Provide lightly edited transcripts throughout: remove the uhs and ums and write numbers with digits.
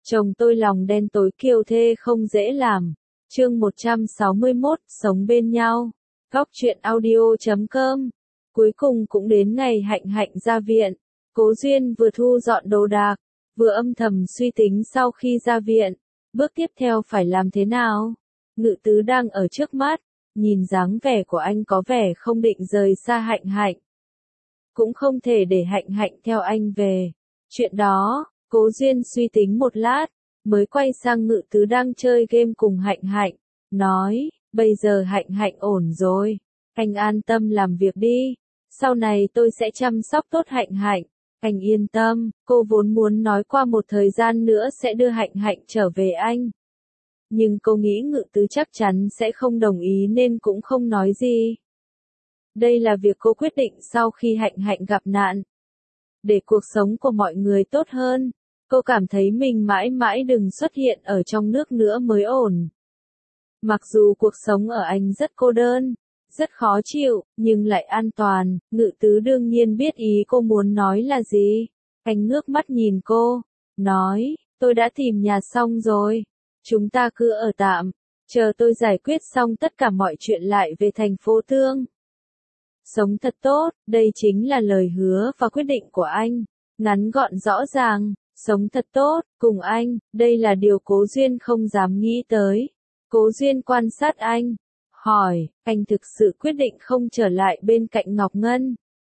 Chồng tôi lòng đen tối kiêu thê không dễ làm. Chương 161, sống bên nhau. Góc truyện audio.com. Cuối cùng cũng đến ngày Hạnh Hạnh ra viện. Cố Duyên vừa thu dọn đồ đạc, vừa âm thầm suy tính sau khi ra viện, bước tiếp theo phải làm thế nào. Ngự Tứ đang ở trước mắt, nhìn dáng vẻ của anh có vẻ không định rời xa Hạnh Hạnh. Cũng không thể để Hạnh Hạnh theo anh về. Chuyện đó, Cố Duyên suy tính một lát, mới quay sang Ngự Tứ đang chơi game cùng Hạnh Hạnh, nói, bây giờ Hạnh Hạnh ổn rồi, anh an tâm làm việc đi, sau này tôi sẽ chăm sóc tốt Hạnh Hạnh, anh yên tâm. Cô vốn muốn nói qua một thời gian nữa sẽ đưa Hạnh Hạnh trở về anh. Nhưng cô nghĩ Ngự Tứ chắc chắn sẽ không đồng ý nên cũng không nói gì. Đây là việc cô quyết định sau khi Hạnh Hạnh gặp nạn. Để cuộc sống của mọi người tốt hơn, cô cảm thấy mình mãi mãi đừng xuất hiện ở trong nước nữa mới ổn. Mặc dù cuộc sống ở Anh rất cô đơn, rất khó chịu, nhưng lại an toàn. Ngự Tứ đương nhiên biết ý cô muốn nói là gì. Anh ngước mắt nhìn cô, nói, tôi đã tìm nhà xong rồi. Chúng ta cứ ở tạm, chờ tôi giải quyết xong tất cả mọi chuyện lại về thành phố Tương. Sống thật tốt, đây chính là lời hứa và quyết định của anh. Ngắn gọn rõ ràng, sống thật tốt, cùng anh, đây là điều Cố Duyên không dám nghĩ tới. Cố Duyên quan sát anh, hỏi, anh thực sự quyết định không trở lại bên cạnh Ngọc Ngân?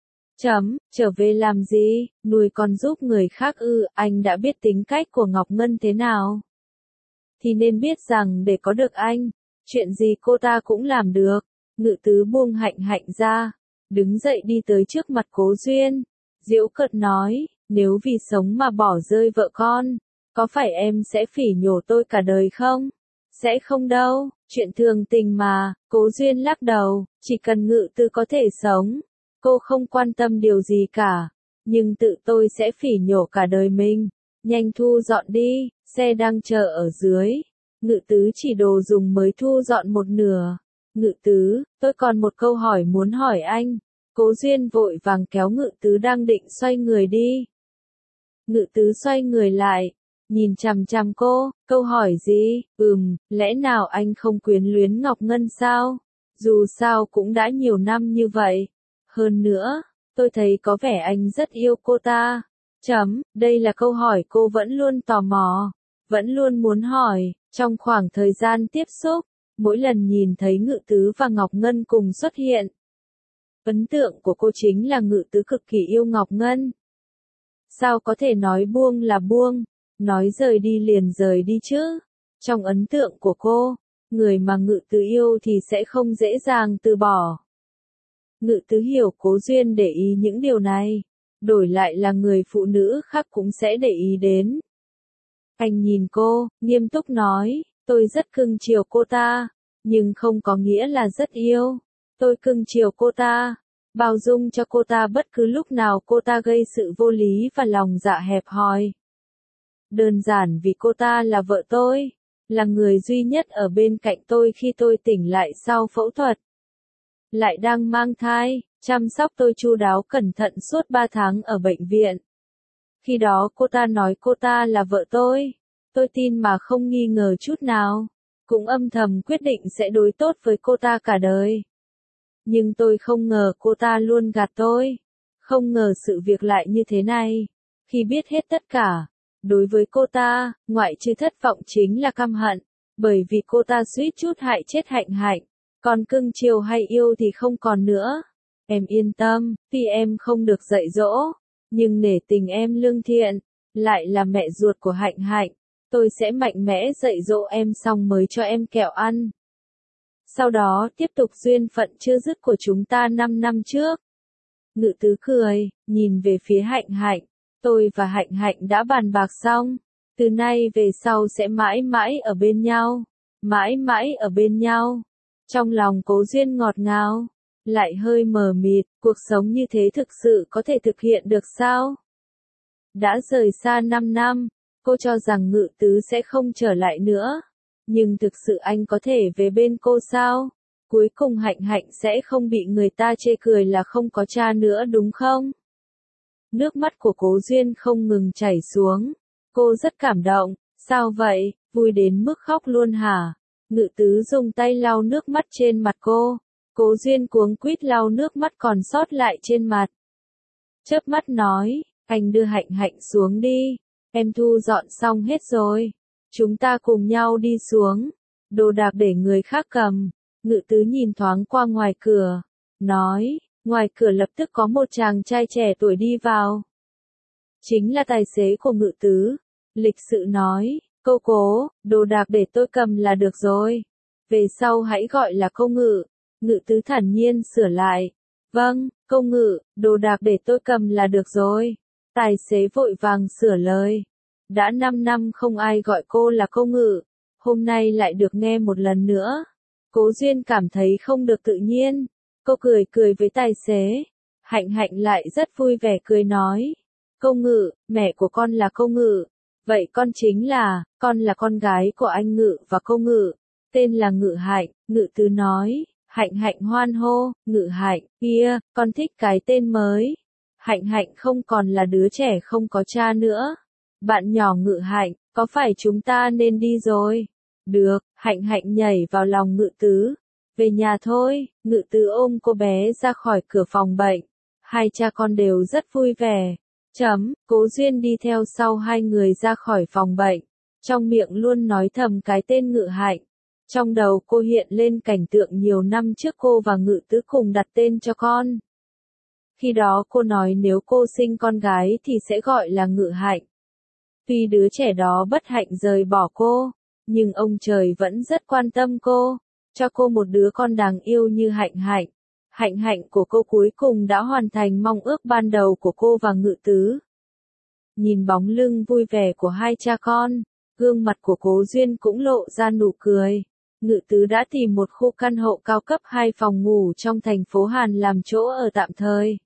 Trở về làm gì, nuôi con giúp người khác ư? Anh đã biết tính cách của Ngọc Ngân thế nào, thì nên biết rằng để có được anh, chuyện gì cô ta cũng làm được. Ngự Tứ buông Hạnh Hạnh ra, đứng dậy đi tới trước mặt Cố Duyên, giễu cợt nói, nếu vì sống mà bỏ rơi vợ con, có phải em sẽ phỉ nhổ tôi cả đời không? Sẽ không đâu, chuyện thường tình mà. Cố Duyên lắc đầu, chỉ cần Ngự Tứ có thể sống, cô không quan tâm điều gì cả, nhưng tự tôi sẽ phỉ nhổ cả đời mình. Nhanh thu dọn đi, xe đang chờ ở dưới. Ngự Tứ chỉ đồ dùng mới thu dọn một nửa. Ngự Tứ, tôi còn một câu hỏi muốn hỏi anh. Cố Duyên vội vàng kéo Ngự Tứ đang định xoay người đi. Ngự Tứ xoay người lại, nhìn chằm chằm cô, câu hỏi gì? Lẽ nào anh không quyến luyến Ngọc Ngân sao? Dù sao cũng đã nhiều năm như vậy. Hơn nữa, tôi thấy có vẻ anh rất yêu cô ta. Đây là câu hỏi cô vẫn luôn tò mò, vẫn luôn muốn hỏi, trong khoảng thời gian tiếp xúc, mỗi lần nhìn thấy Ngự Tứ và Ngọc Ngân cùng xuất hiện. Ấn tượng của cô chính là Ngự Tứ cực kỳ yêu Ngọc Ngân. Sao có thể nói buông là buông, nói rời đi liền rời đi chứ? Trong ấn tượng của cô, người mà Ngự Tứ yêu thì sẽ không dễ dàng từ bỏ. Ngự Tứ hiểu Cố Duyên để ý những điều này, đổi lại là người phụ nữ khác cũng sẽ để ý đến. Anh nhìn cô, nghiêm túc nói, tôi rất cưng chiều cô ta, nhưng không có nghĩa là rất yêu. Tôi cưng chiều cô ta, bao dung cho cô ta bất cứ lúc nào cô ta gây sự vô lý và lòng dạ hẹp hòi. Đơn giản vì cô ta là vợ tôi, là người duy nhất ở bên cạnh tôi khi tôi tỉnh lại sau phẫu thuật. Lại đang mang thai, chăm sóc tôi chu đáo cẩn thận suốt 3 tháng ở bệnh viện. Khi đó cô ta nói cô ta là vợ tôi tin mà không nghi ngờ chút nào, cũng âm thầm quyết định sẽ đối tốt với cô ta cả đời. Nhưng tôi không ngờ cô ta luôn gạt tôi, không ngờ sự việc lại như thế này. Khi biết hết tất cả, đối với cô ta, ngoại trừ thất vọng chính là căm hận, bởi vì cô ta suýt chút hại chết Hạnh Hạnh, còn cưng chiều hay yêu thì không còn nữa. Em yên tâm, tuy em không được dạy dỗ, nhưng nể tình em lương thiện, lại là mẹ ruột của Hạnh Hạnh, tôi sẽ mạnh mẽ dạy dỗ em xong mới cho em kẹo ăn. Sau đó tiếp tục duyên phận chưa dứt của chúng ta 5 năm trước. Ngự Tứ cười, nhìn về phía Hạnh Hạnh, tôi và Hạnh Hạnh đã bàn bạc xong, từ nay về sau sẽ mãi mãi ở bên nhau, mãi mãi ở bên nhau. Trong lòng Cố Duyên ngọt ngào, lại hơi mờ mịt, cuộc sống như thế thực sự có thể thực hiện được sao? Đã rời xa 5 năm, cô cho rằng Ngự Tứ sẽ không trở lại nữa. Nhưng thực sự anh có thể về bên cô sao? Cuối cùng Hạnh Hạnh sẽ không bị người ta chê cười là không có cha nữa đúng không? Nước mắt của Cố Duyên không ngừng chảy xuống. Cô rất cảm động, Sao vậy, vui đến mức khóc luôn hả? Ngự tứ dùng tay lau nước mắt trên mặt cô. Cố Duyên cuống quýt lau nước mắt còn sót lại trên mặt. Chớp mắt nói, anh đưa Hạnh Hạnh xuống đi. Em thu dọn xong hết rồi. Chúng ta cùng nhau đi xuống. Đồ đạc để người khác cầm. Ngự tứ nhìn thoáng qua ngoài cửa. Nói, ngoài cửa lập tức có một chàng trai trẻ tuổi đi vào. Chính là tài xế của ngự tứ. Lịch sự nói, cô Cố, đồ đạc để tôi cầm là được rồi. Về sau hãy gọi là cô Ngự. Ngự tứ thản nhiên sửa lại. Vâng, cô Ngự, đồ đạc để tôi cầm là được rồi. Tài xế vội vàng sửa lời. Đã 5 năm không ai gọi cô là cô Ngự. Hôm nay lại được nghe một lần nữa. Cố Duyên cảm thấy không được tự nhiên. Cô cười cười với tài xế. Hạnh Hạnh lại rất vui vẻ cười nói. Cô Ngự, mẹ của con là cô Ngự. Vậy con là con gái của anh Ngự và cô Ngự. Tên là Ngự Hạnh. Ngự tứ nói. Hạnh Hạnh hoan hô. Ngự Hạnh, kia, con thích cái tên mới. Hạnh Hạnh không còn là đứa trẻ không có cha nữa. Bạn nhỏ Ngự Hạnh, có phải chúng ta nên đi rồi? Được, Hạnh Hạnh nhảy vào lòng Ngự tứ. Về nhà thôi. Ngự tứ ôm cô bé ra khỏi cửa phòng bệnh. Hai cha con đều rất vui vẻ. Cố Duyên đi theo sau hai người ra khỏi phòng bệnh. Trong miệng luôn nói thầm cái tên Ngự Hạnh. Trong đầu cô hiện lên cảnh tượng nhiều năm trước cô và Ngự tứ cùng đặt tên cho con. Khi đó cô nói nếu cô sinh con gái thì sẽ gọi là Ngự Hạnh. Tuy đứa trẻ đó bất hạnh rời bỏ cô, nhưng ông trời vẫn rất quan tâm cô, cho cô một đứa con đáng yêu như Hạnh Hạnh. Hạnh Hạnh của cô cuối cùng đã hoàn thành mong ước ban đầu của cô và Ngự tứ. Nhìn bóng lưng vui vẻ của hai cha con, gương mặt của Cố Duyên cũng lộ ra nụ cười. Ngự tứ đã tìm một khu căn hộ cao cấp 2 phòng ngủ trong thành phố Hàn làm chỗ ở tạm thời.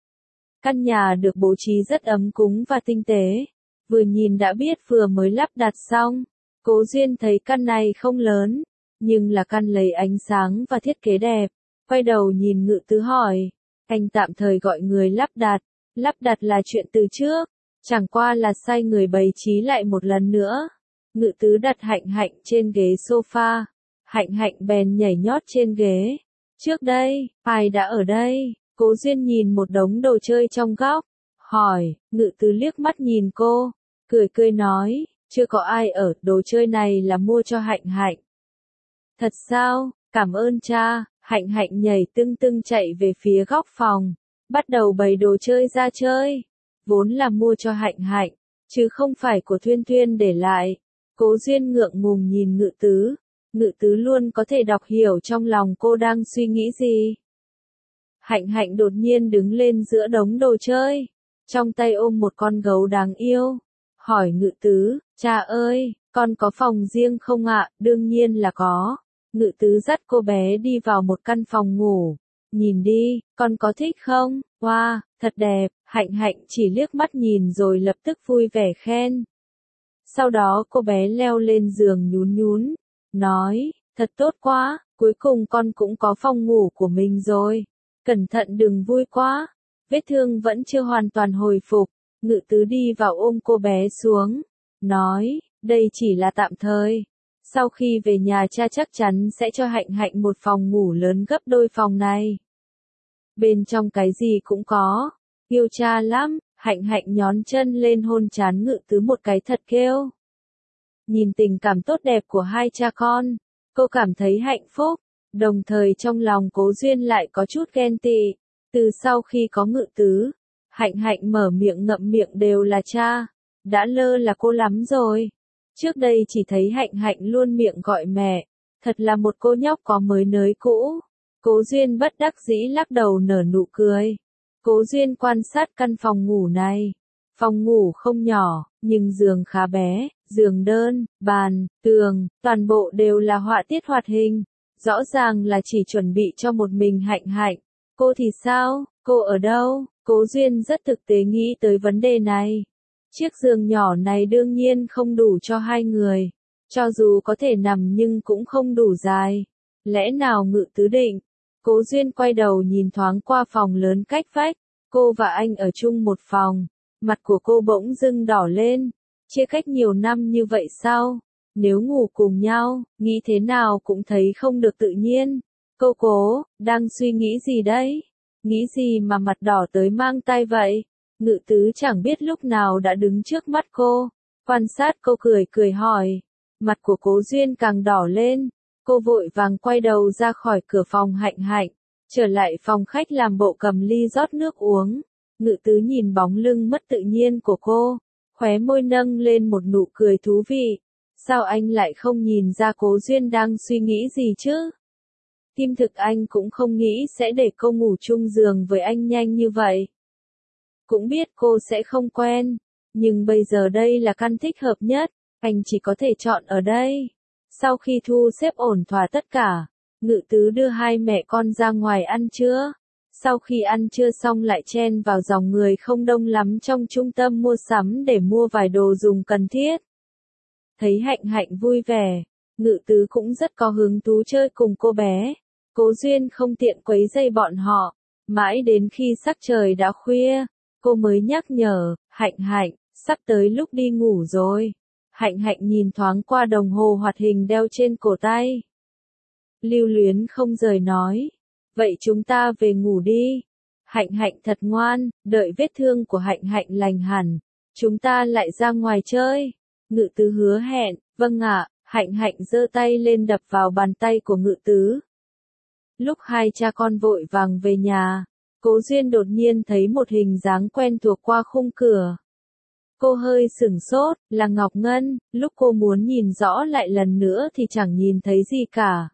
Căn nhà được bố trí rất ấm cúng và tinh tế. Vừa nhìn đã biết vừa mới lắp đặt xong. Cố Duyên thấy căn này không lớn, nhưng là căn lấy ánh sáng và thiết kế đẹp. Quay đầu nhìn Ngự tứ hỏi. Anh tạm thời gọi người lắp đặt. Lắp đặt là chuyện từ trước. Chẳng qua là sai người bày trí lại một lần nữa. Ngự tứ đặt Hạnh Hạnh trên ghế sofa. Hạnh Hạnh bèn nhảy nhót trên ghế. Trước đây, ai đã ở đây? Cố Duyên nhìn một đống đồ chơi trong góc. Hỏi, Ngự tứ liếc mắt nhìn cô. Cười nói, chưa có ai ở, đồ chơi này là mua cho Hạnh Hạnh. Thật sao? Cảm ơn cha. Hạnh Hạnh nhảy tưng tưng chạy về phía góc phòng. Bắt đầu bày đồ chơi ra chơi. Vốn là mua cho Hạnh Hạnh, chứ không phải của Thuyên Thuyên để lại. Cố Duyên ngượng ngùng nhìn Ngự tứ. Ngự tứ luôn có thể đọc hiểu trong lòng cô đang suy nghĩ gì. Hạnh Hạnh đột nhiên đứng lên giữa đống đồ chơi. Trong tay ôm một con gấu đáng yêu. Hỏi Ngự tứ, cha ơi, con có phòng riêng không ạ? Đương nhiên là có. Ngự tứ dắt cô bé đi vào một căn phòng ngủ. Nhìn đi, con có thích không? Wow, thật đẹp. Hạnh Hạnh chỉ liếc mắt nhìn rồi lập tức vui vẻ khen. Sau đó cô bé leo lên giường nhún nhún. Nói, thật tốt quá, cuối cùng con cũng có phòng ngủ của mình rồi. Cẩn thận đừng vui quá. Vết thương vẫn chưa hoàn toàn hồi phục. Ngự tứ đi vào ôm cô bé xuống. Nói, đây chỉ là tạm thời. Sau khi về nhà cha chắc chắn sẽ cho Hạnh Hạnh một phòng ngủ lớn gấp đôi phòng này. Bên trong cái gì cũng có. Yêu cha lắm. Hạnh Hạnh nhón chân lên hôn trán Ngự tứ một cái thật kêu. Nhìn tình cảm tốt đẹp của hai cha con, cô cảm thấy hạnh phúc. Đồng thời trong lòng Cố Duyên lại có chút ghen tị. Từ sau khi có Ngự tứ, Hạnh Hạnh mở miệng ngậm miệng đều là cha. Đã lơ là cô lắm rồi. Trước đây chỉ thấy Hạnh Hạnh luôn miệng gọi mẹ. Thật là một cô nhóc có mới nới cũ. Cố Duyên bất đắc dĩ lắc đầu nở nụ cười. Cố Duyên quan sát căn phòng ngủ này. Phòng ngủ không nhỏ, nhưng giường khá bé. Giường đơn, bàn, tường, toàn bộ đều là họa tiết hoạt hình. Rõ ràng là chỉ chuẩn bị cho một mình Hạnh Hạnh. Cô thì sao? Cô ở đâu? Cố Duyên rất thực tế nghĩ tới vấn đề này. Chiếc giường nhỏ này đương nhiên không đủ cho hai người. Cho dù có thể nằm nhưng cũng không đủ dài. Lẽ nào Ngự tứ định? Cố Duyên quay đầu nhìn thoáng qua phòng lớn cách vách. Cô và anh ở chung một phòng. Mặt của cô bỗng dưng đỏ lên. Chia cách nhiều năm như vậy sao? Nếu ngủ cùng nhau, nghĩ thế nào cũng thấy không được tự nhiên. Cô cố, đang suy nghĩ gì đấy? Nghĩ gì mà mặt đỏ tới mang tay vậy? Ngự tứ chẳng biết lúc nào đã đứng trước mắt cô. Quan sát cô cười cười hỏi. Mặt của Cố Duyên càng đỏ lên. Cô vội vàng quay đầu ra khỏi cửa phòng Hạnh Hạnh. Trở lại phòng khách làm bộ cầm ly rót nước uống. Ngự tứ nhìn bóng lưng mất tự nhiên của cô. Khóe môi nâng lên một nụ cười thú vị. Sao anh lại không nhìn ra Cố Duyên đang suy nghĩ gì chứ? Tim thực anh cũng không nghĩ sẽ để cô ngủ chung giường với anh nhanh như vậy. Cũng biết cô sẽ không quen. Nhưng bây giờ đây là căn thích hợp nhất. Anh chỉ có thể chọn ở đây. Sau khi thu xếp ổn thỏa tất cả, Ngự tứ đưa hai mẹ con ra ngoài ăn trưa. Sau khi ăn trưa xong lại chen vào dòng người không đông lắm trong trung tâm mua sắm để mua vài đồ dùng cần thiết. Thấy Hạnh Hạnh vui vẻ, Ngự tứ cũng rất có hứng thú chơi cùng cô bé. Cố Duyên không tiện quấy rầy bọn họ. Mãi đến khi sắc trời đã khuya, cô mới nhắc nhở, Hạnh Hạnh, sắp tới lúc đi ngủ rồi. Hạnh Hạnh nhìn thoáng qua đồng hồ hoạt hình đeo trên cổ tay. Lưu luyến không rời nói. Vậy chúng ta về ngủ đi. Hạnh Hạnh thật ngoan, đợi vết thương của Hạnh Hạnh lành hẳn. Chúng ta lại ra ngoài chơi. Ngự tứ hứa hẹn, vâng ạ. Hạnh Hạnh giơ tay lên đập vào bàn tay của Ngự tứ. Lúc hai cha con vội vàng về nhà, Cố Duyên đột nhiên thấy một hình dáng quen thuộc qua khung cửa. Cô hơi sửng sốt, là Ngọc Ngân. Lúc cô muốn nhìn rõ lại lần nữa thì chẳng nhìn thấy gì cả.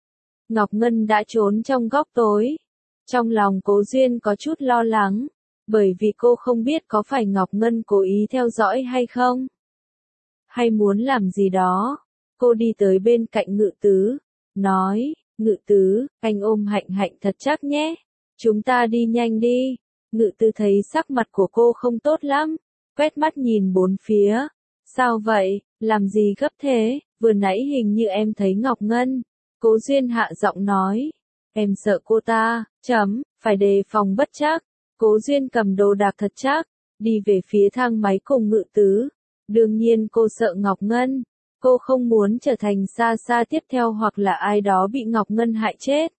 Ngọc Ngân đã trốn trong góc tối. Trong lòng Cố Duyên có chút lo lắng, bởi vì cô không biết có phải Ngọc Ngân cố ý theo dõi hay không, hay muốn làm gì đó. Cô đi tới bên cạnh Ngự tứ, nói, Ngự tứ, anh ôm Hạnh Hạnh thật chắc nhé. Chúng ta đi nhanh đi. Ngự tứ thấy sắc mặt của cô không tốt lắm, quét mắt nhìn bốn phía. Sao vậy, làm gì gấp thế, vừa nãy hình như em thấy Ngọc Ngân. Cố Duyên hạ giọng nói, em sợ cô ta, phải đề phòng bất trắc. Cố Duyên cầm đồ đạc thật chắc, đi về phía thang máy cùng Ngự tứ. Đương nhiên cô sợ Ngọc Ngân. Cô không muốn trở thành xa xa tiếp theo hoặc là ai đó bị Ngọc Ngân hại chết.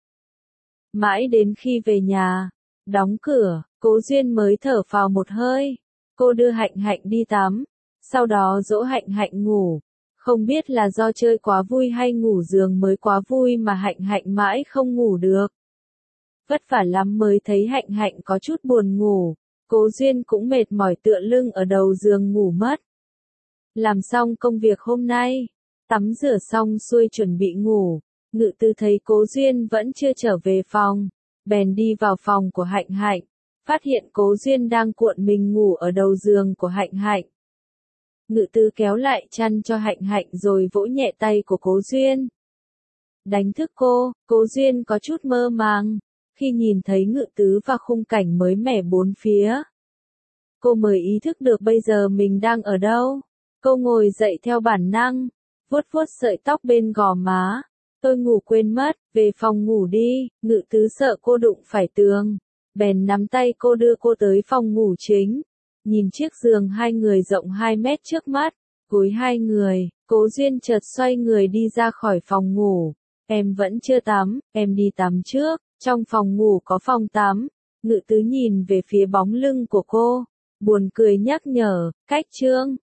Mãi đến khi về nhà, đóng cửa, Cố Duyên mới thở phào một hơi. Cô đưa Hạnh Hạnh đi tắm, sau đó dỗ Hạnh Hạnh ngủ. Không biết là do chơi quá vui hay ngủ giường mới quá vui mà Hạnh Hạnh mãi không ngủ được. Vất vả lắm mới thấy Hạnh Hạnh có chút buồn ngủ. Cố Duyên cũng mệt mỏi tựa lưng ở đầu giường ngủ mất. Làm xong công việc hôm nay, tắm rửa xong xuôi chuẩn bị ngủ, Ngự tứ thấy Cố Duyên vẫn chưa trở về phòng, bèn đi vào phòng của Hạnh Hạnh, phát hiện Cố Duyên đang cuộn mình ngủ ở đầu giường của Hạnh Hạnh. Ngự tứ kéo lại chăn cho Hạnh Hạnh rồi vỗ nhẹ tay của Cố Duyên. Đánh thức cô, Cố Duyên có chút mơ màng, khi nhìn thấy Ngự tứ và khung cảnh mới mẻ bốn phía. Cô mới ý thức được bây giờ mình đang ở đâu. Cô ngồi dậy theo bản năng, vuốt vuốt sợi tóc bên gò má. Tôi ngủ quên mất, về phòng ngủ đi. Ngự tứ sợ cô đụng phải tường, bèn nắm tay cô đưa cô tới phòng ngủ chính. Nhìn chiếc giường hai người rộng 2 mét trước mắt, gối hai người, Cố Duyên chợt xoay người đi ra khỏi phòng ngủ. Em vẫn chưa tắm, em đi tắm trước, trong phòng ngủ có phòng tắm. Ngự tứ nhìn về phía bóng lưng của cô, buồn cười nhắc nhở, cách trương.